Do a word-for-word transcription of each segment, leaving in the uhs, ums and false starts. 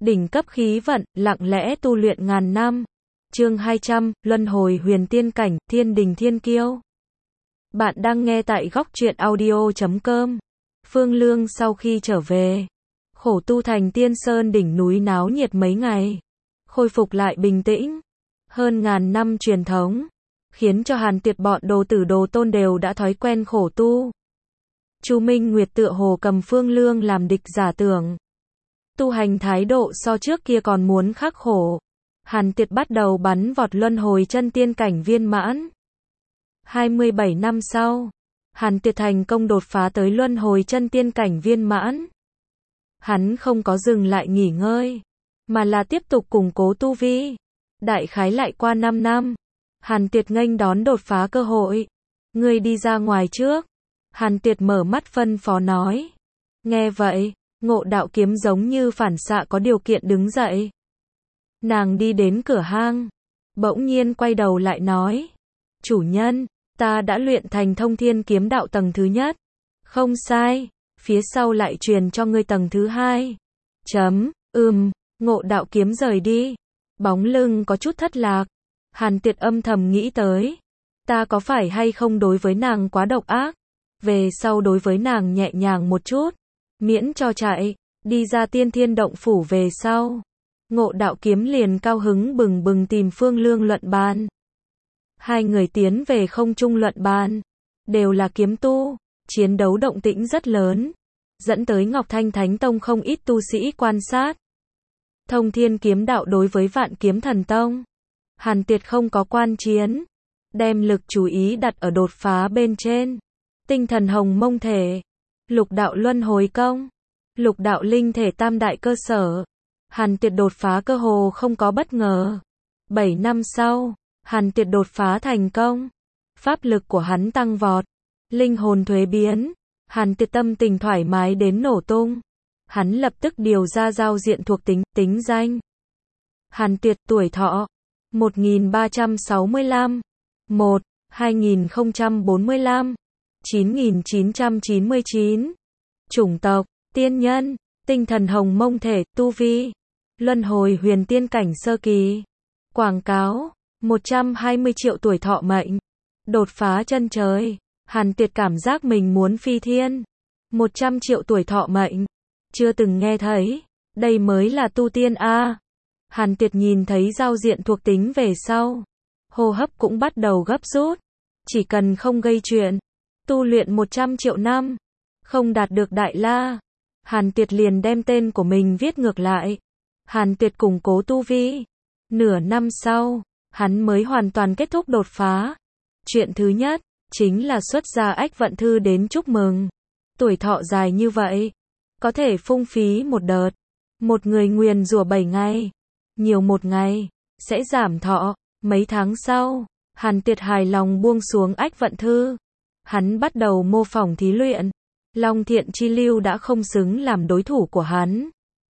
đỉnh cấp khí vận, lặng lẽ tu luyện ngàn năm. Chương hai trăm, Luân hồi huyền tiên cảnh, thiên đình thiên kiêu. Bạn đang nghe tại góc truyện audio chấm com. Phương Lương sau khi trở về, khổ tu thành Tiên Sơn đỉnh núi náo nhiệt mấy ngày, khôi phục lại bình tĩnh. Hơn ngàn năm truyền thống, khiến cho Hàn Tuyệt bọn đồ tử đồ tôn đều đã thói quen khổ tu. Chu Minh Nguyệt tựa hồ cầm Phương Lương làm địch giả tưởng. Tu hành thái độ so trước kia còn muốn khắc khổ. Hàn Tuyệt bắt đầu bắn vọt luân hồi chân tiên cảnh viên mãn. hai mươi bảy năm sau, Hàn Tuyệt thành công đột phá tới luân hồi chân tiên cảnh viên mãn. Hắn không có dừng lại nghỉ ngơi, mà là tiếp tục củng cố tu vi. Đại khái lại qua năm năm, Hàn Tuyệt nghênh đón đột phá cơ hội. Ngươi đi ra ngoài trước. Hàn Tuyệt mở mắt phân phó nói. Nghe vậy, Ngộ Đạo Kiếm giống như phản xạ có điều kiện đứng dậy. Nàng đi đến cửa hang, bỗng nhiên quay đầu lại nói. Chủ nhân, ta đã luyện thành Thông Thiên Kiếm Đạo tầng thứ nhất. Không sai, phía sau lại truyền cho ngươi tầng thứ hai. Chấm, ừm, Ngộ Đạo Kiếm rời đi. Bóng lưng có chút thất lạc. Hàn Tuyệt âm thầm nghĩ tới. Ta có phải hay không đối với nàng quá độc ác? Về sau đối với nàng nhẹ nhàng một chút, miễn cho chạy. Đi ra Tiên Thiên Động Phủ về sau, Ngộ Đạo Kiếm liền cao hứng bừng bừng tìm Phương Lương luận bàn. Hai người tiến về không trung luận bàn, đều là kiếm tu, chiến đấu động tĩnh rất lớn, dẫn tới Ngọc Thanh Thánh Tông không ít tu sĩ quan sát. Thông Thiên Kiếm Đạo đối với Vạn Kiếm Thần Tông, Hàn Tuyệt không có quan chiến, đem lực chú ý đặt ở đột phá bên trên. Tinh thần hồng mông thể, lục đạo luân hồi công, lục đạo linh thể tam đại cơ sở. Hàn Tuyệt đột phá cơ hồ không có bất ngờ. Bảy năm sau, Hàn Tuyệt đột phá thành công. Pháp lực của hắn tăng vọt, linh hồn thuế biến. Hàn Tuyệt tâm tình thoải mái đến nổ tung. Hắn lập tức điều ra giao diện thuộc tính, tính danh. Hàn Tuyệt, tuổi thọ một nghìn ba trăm sáu mươi lăm, một, hai nghìn không trăm bốn mươi lăm, chín nghìn chín trăm chín mươi chín. Chủng tộc, tiên nhân, tinh thần hồng mông thể, tu vi, luân hồi huyền tiên cảnh sơ kỳ. Quảng cáo, một trăm hai mươi triệu tuổi thọ mệnh. Đột phá chân trời. Hàn Tuyệt cảm giác mình muốn phi thiên. một trăm triệu tuổi thọ mệnh. Chưa từng nghe thấy. Đây mới là tu tiên a. Hàn Tuyệt nhìn thấy giao diện thuộc tính về sau, hô hấp cũng bắt đầu gấp rút. Chỉ cần không gây chuyện, tu luyện một trăm triệu năm, không đạt được đại la, Hàn Tuyệt liền đem tên của mình viết ngược lại. Hàn Tuyệt củng cố tu vi. Nửa năm sau, hắn mới hoàn toàn kết thúc đột phá. Chuyện thứ nhất, chính là xuất ra Ách Vận Thư đến chúc mừng. Tuổi thọ dài như vậy, có thể phung phí một đợt. Một người nguyền rủa bảy ngày, nhiều một ngày, sẽ giảm thọ. Mấy tháng sau, Hàn Tuyệt hài lòng buông xuống Ách Vận Thư. Hắn bắt đầu mô phỏng thí luyện. Long Thiện Chi Lưu đã không xứng làm đối thủ của hắn.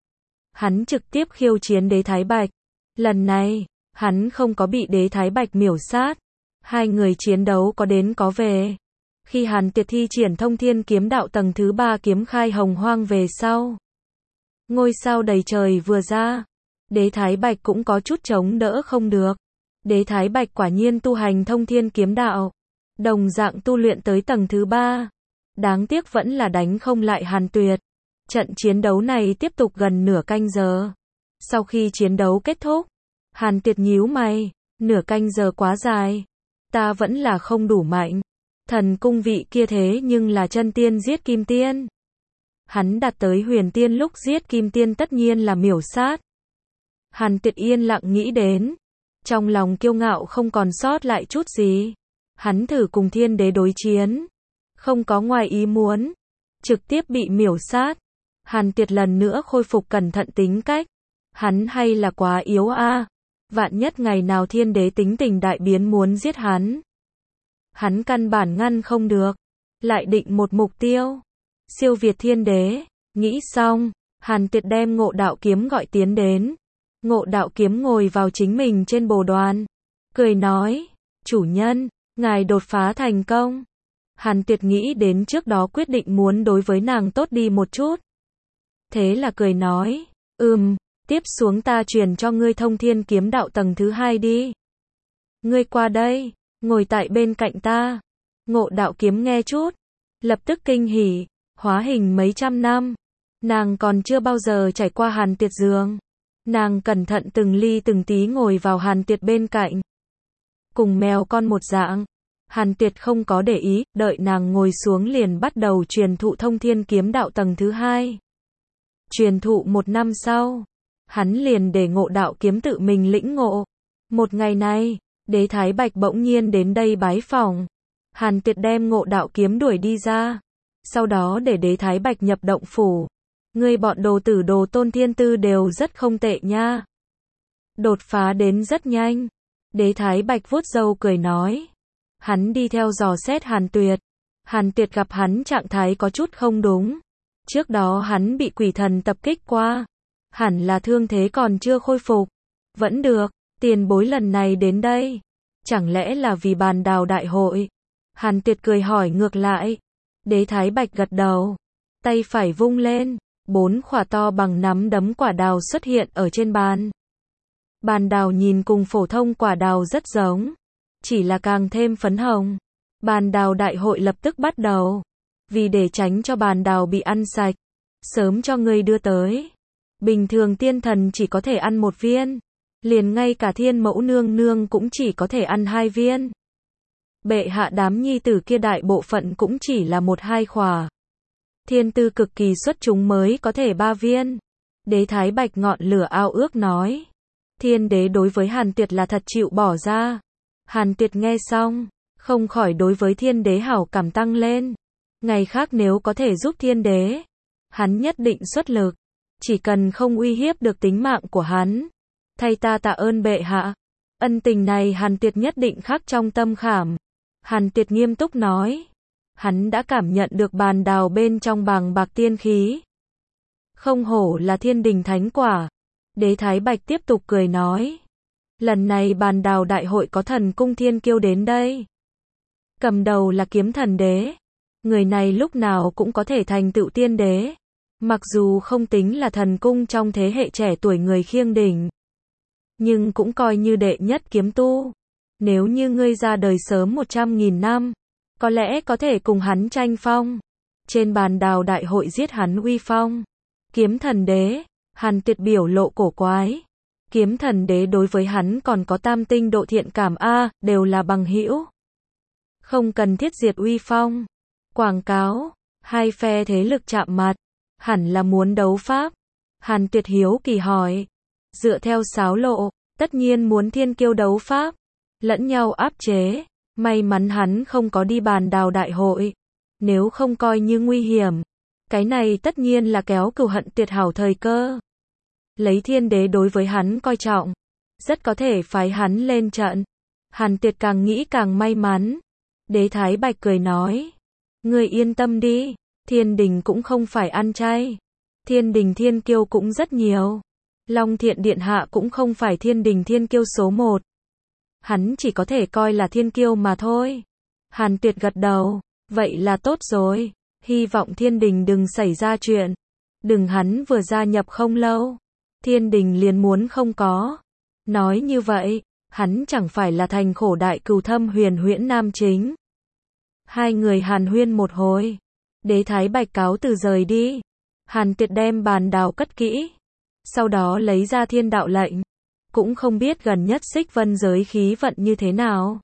Hắn trực tiếp khiêu chiến Đế Thái Bạch. Lần này, hắn không có bị Đế Thái Bạch miểu sát. Hai người chiến đấu có đến có về. Khi Hàn Tuyệt thi triển Thông Thiên Kiếm Đạo tầng thứ ba kiếm khai hồng hoang về sau, ngôi sao đầy trời vừa ra, Đế Thái Bạch cũng có chút chống đỡ không được. Đế Thái Bạch quả nhiên tu hành Thông Thiên Kiếm Đạo, đồng dạng tu luyện tới tầng thứ ba. Đáng tiếc vẫn là đánh không lại Hàn Tuyệt. Trận chiến đấu này tiếp tục gần nửa canh giờ. Sau khi chiến đấu kết thúc, Hàn Tuyệt nhíu mày, nửa canh giờ quá dài. Ta vẫn là không đủ mạnh. Thần cung vị kia thế nhưng là chân tiên giết kim tiên. Hắn đạt tới huyền tiên lúc giết kim tiên tất nhiên là miểu sát. Hàn Tuyệt yên lặng nghĩ đến. Trong lòng kiêu ngạo không còn sót lại chút gì. Hắn thử cùng thiên đế đối chiến. Không có ngoài ý muốn. Trực tiếp bị miểu sát. Hàn Tuyệt lần nữa khôi phục cẩn thận tính cách. Hắn hay là quá yếu a. Vạn nhất ngày nào thiên đế tính tình đại biến muốn giết hắn. Hắn căn bản ngăn không được. Lại định một mục tiêu. Siêu việt thiên đế. Nghĩ xong, Hàn Tuyệt đem Ngộ Đạo Kiếm gọi tiến đến. Ngộ Đạo Kiếm ngồi vào chính mình trên bồ đoàn. Cười nói, chủ nhân, ngài đột phá thành công. Hàn Tuyệt nghĩ đến trước đó quyết định muốn đối với nàng tốt đi một chút. Thế là cười nói, ừm, Tiếp xuống ta truyền cho ngươi thông thiên kiếm đạo tầng thứ hai đi. Ngươi qua đây, ngồi tại bên cạnh ta. Ngộ đạo kiếm nghe chút, lập tức kinh hỉ, hóa hình mấy trăm năm. Nàng còn chưa bao giờ trải qua Hàn Tiệt giường. Nàng cẩn thận từng ly từng tí ngồi vào Hàn Tiệt bên cạnh. Cùng mèo con một dạng. Hàn Tiệt không có để ý, đợi nàng ngồi xuống liền bắt đầu truyền thụ thông thiên kiếm đạo tầng thứ hai. Truyền thụ một năm sau, hắn liền để ngộ đạo kiếm tự mình lĩnh ngộ. Một ngày này, Đế Thái Bạch bỗng nhiên đến đây bái phỏng. Hàn Tiệt đem ngộ đạo kiếm đuổi đi ra. Sau đó để Đế Thái Bạch nhập động phủ. Ngươi bọn đồ tử đồ tôn thiên tư đều rất không tệ nha. Đột phá đến rất nhanh. Đế Thái Bạch vuốt râu cười nói. Hắn đi theo dò xét Hàn Tuyệt. Hàn Tuyệt gặp hắn trạng thái có chút không đúng. Trước đó hắn bị quỷ thần tập kích qua. Hẳn là thương thế còn chưa khôi phục. Vẫn được, tiền bối lần này đến đây. Chẳng lẽ là vì bàn đào đại hội? Hàn Tuyệt cười hỏi ngược lại. Đế Thái Bạch gật đầu. Tay phải vung lên. Bốn quả to bằng nắm đấm quả đào xuất hiện ở trên bàn. Bàn đào nhìn cùng phổ thông quả đào rất giống. Chỉ là càng thêm phấn hồng. Bàn đào đại hội lập tức bắt đầu. Vì để tránh cho bàn đào bị ăn sạch. Sớm cho ngươi đưa tới. Bình thường tiên thần chỉ có thể ăn một viên. Liền ngay cả thiên mẫu nương nương cũng chỉ có thể ăn hai viên. Bệ hạ đám nhi tử kia đại bộ phận cũng chỉ là một hai khỏa. Thiên tư cực kỳ xuất chúng mới có thể ba viên. Đế Thái Bạch ngọn lửa ao ước nói. Thiên đế đối với Hàn Tuyệt là thật chịu bỏ ra. Hàn Tuyệt nghe xong, không khỏi đối với thiên đế hảo cảm tăng lên. Ngày khác nếu có thể giúp thiên đế, hắn nhất định xuất lực. Chỉ cần không uy hiếp được tính mạng của hắn. Thay ta tạ ơn bệ hạ. Ân tình này Hàn Tuyệt nhất định khắc trong tâm khảm. Hàn Tuyệt nghiêm túc nói. Hắn đã cảm nhận được bàn đào bên trong bàng bạc tiên khí. Không hổ là thiên đình thánh quả. Đế Thái Bạch tiếp tục cười nói. Lần này bàn đào đại hội có thần cung thiên kiêu đến đây. Cầm đầu là kiếm thần đế. Người này lúc nào cũng có thể thành tựu tiên đế. Mặc dù không tính là thần cung trong thế hệ trẻ tuổi người khiêng đỉnh. Nhưng cũng coi như đệ nhất kiếm tu. Nếu như ngươi ra đời sớm một trăm nghìn năm. Có lẽ có thể cùng hắn tranh phong. Trên bàn đào đại hội giết hắn uy phong. Kiếm thần đế. Hàn Tuyệt biểu lộ cổ quái. Kiếm thần đế đối với hắn còn có tam tinh độ thiện cảm a, đều là bằng hữu. Không cần thiết diệt uy phong. Quảng cáo. Hai phe thế lực chạm mặt. Hẳn là muốn đấu pháp. Hàn Tuyệt hiếu kỳ hỏi. Dựa theo sáo lộ, tất nhiên muốn thiên kiêu đấu pháp. Lẫn nhau áp chế. May mắn hắn không có đi bàn đào đại hội. Nếu không coi như nguy hiểm. Cái này tất nhiên là kéo cừu hận tuyệt hảo thời cơ. Lấy thiên đế đối với hắn coi trọng. Rất có thể phái hắn lên trận. Hàn Tuyệt càng nghĩ càng may mắn. Đế Thái Bạch cười nói. Ngươi yên tâm đi. Thiên đình cũng không phải ăn chay. Thiên đình thiên kiêu cũng rất nhiều. Long Thiện Điện Hạ cũng không phải thiên đình thiên kiêu số một. Hắn chỉ có thể coi là thiên kiêu mà thôi. Hàn Tuyệt gật đầu. Vậy là tốt rồi. Hy vọng thiên đình đừng xảy ra chuyện. Đừng hắn vừa gia nhập không lâu. Thiên đình liền muốn không có. Nói như vậy, hắn chẳng phải là thành khổ đại cừu thâm huyền huyễn nam chính. Hai người hàn huyên một hồi. Đế Thái Bạch cáo từ rời đi. Hàn Tuyệt đem bàn đào cất kỹ. Sau đó lấy ra thiên đạo lệnh. Cũng không biết gần nhất Xích Vân giới khí vận như thế nào.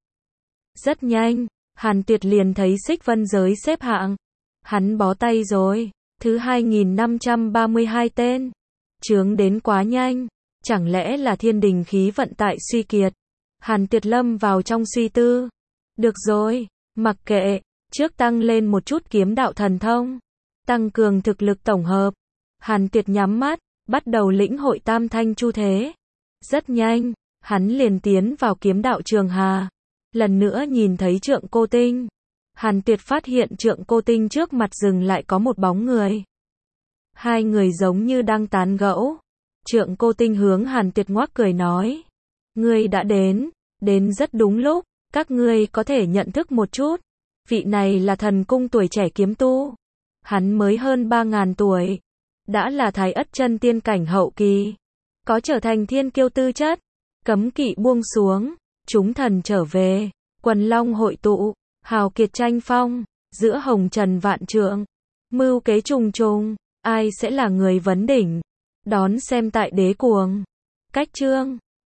Rất nhanh, Hàn Tuyệt liền thấy Xích Vân giới xếp hạng. Hắn bó tay rồi. Thứ hai nghìn năm trăm ba mươi hai tên. Chướng đến quá nhanh. Chẳng lẽ là thiên đình khí vận tại suy kiệt. Hàn Tuyệt lâm vào trong suy tư. Được rồi, mặc kệ. Trước tăng lên một chút kiếm đạo thần thông. Tăng cường thực lực tổng hợp. Hàn Tuyệt nhắm mắt. Bắt đầu lĩnh hội tam thanh chu thế. Rất nhanh. Hắn liền tiến vào kiếm đạo Trường Hà. Lần nữa nhìn thấy Trượng Cô Tinh. Hàn Tuyệt phát hiện Trượng Cô Tinh trước mặt rừng lại có một bóng người. Hai người giống như đang tán gẫu. Trượng Cô Tinh hướng Hàn Tuyệt ngoác cười nói. Ngươi đã đến, đến rất đúng lúc, các ngươi có thể nhận thức một chút. Vị này là thần cung tuổi trẻ kiếm tu. Hắn mới hơn ba ngàn tuổi. Đã là thái ất chân tiên cảnh hậu kỳ. có trở thành thiên kiêu tư chất. Cấm kỵ buông xuống, chúng thần trở về, quần long hội tụ, hào kiệt tranh phong, giữa hồng trần vạn trượng, mưu kế trùng trùng, ai sẽ là người vấn đỉnh? Đón xem tại Đế Cuồng. Cách chương